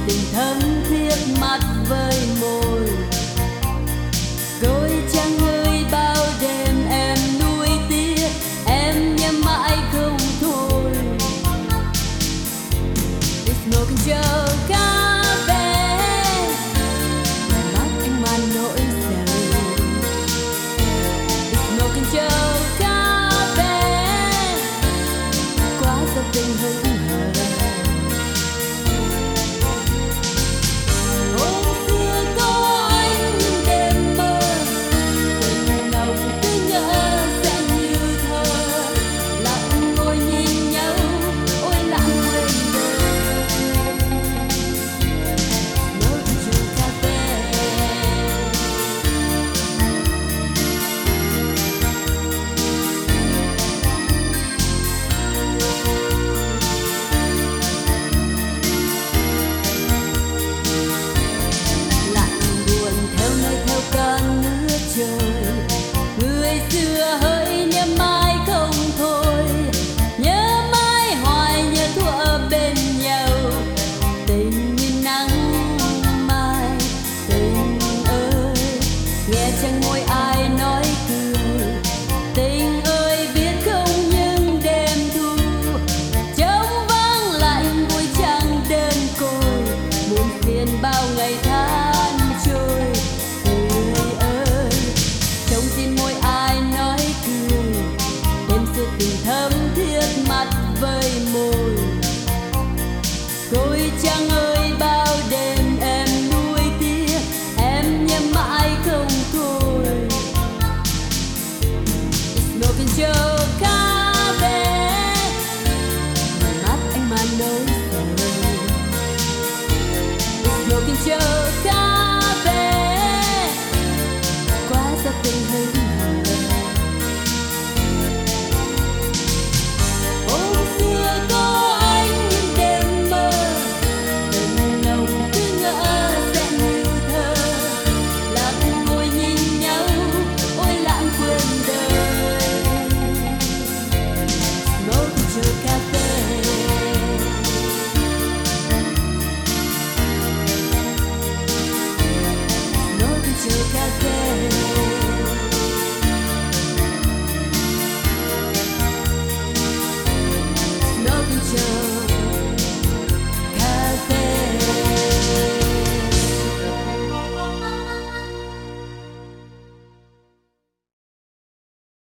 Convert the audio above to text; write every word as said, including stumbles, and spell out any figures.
tình thấm thiết mắt với môi. Rồi chẳng ơi bao đêm em nuối tiếc, em nhớ mãi không thôi. It's smoking Joe cà phê, mắt anh mà nỗi sầu. It's smoking Joe cà phê, quá giấc tình hững hờ. Người xưa hỡi nhớ mãi không thôi, nhớ mãi hoài nhớ thuở bên nhau. Tình như nắng mai, tình ơi nghe chẳng môi ai nói cười. Tình ơi biết không những đêm thu trống vắng lạnh buổi trăng đơn côi, muộn phiền bao ngày tháng trôi. Tình thấm thiết mắt với môi. Rồi chẳng ơi bao đêm em nuối tiếc, em nhớ mãi không thôi. It's smoking Joe cà phê, mắt anh mà nỗi sầu. It's smoking Joe cà phê, quá giấc tình hững hờ. Joe cà phê.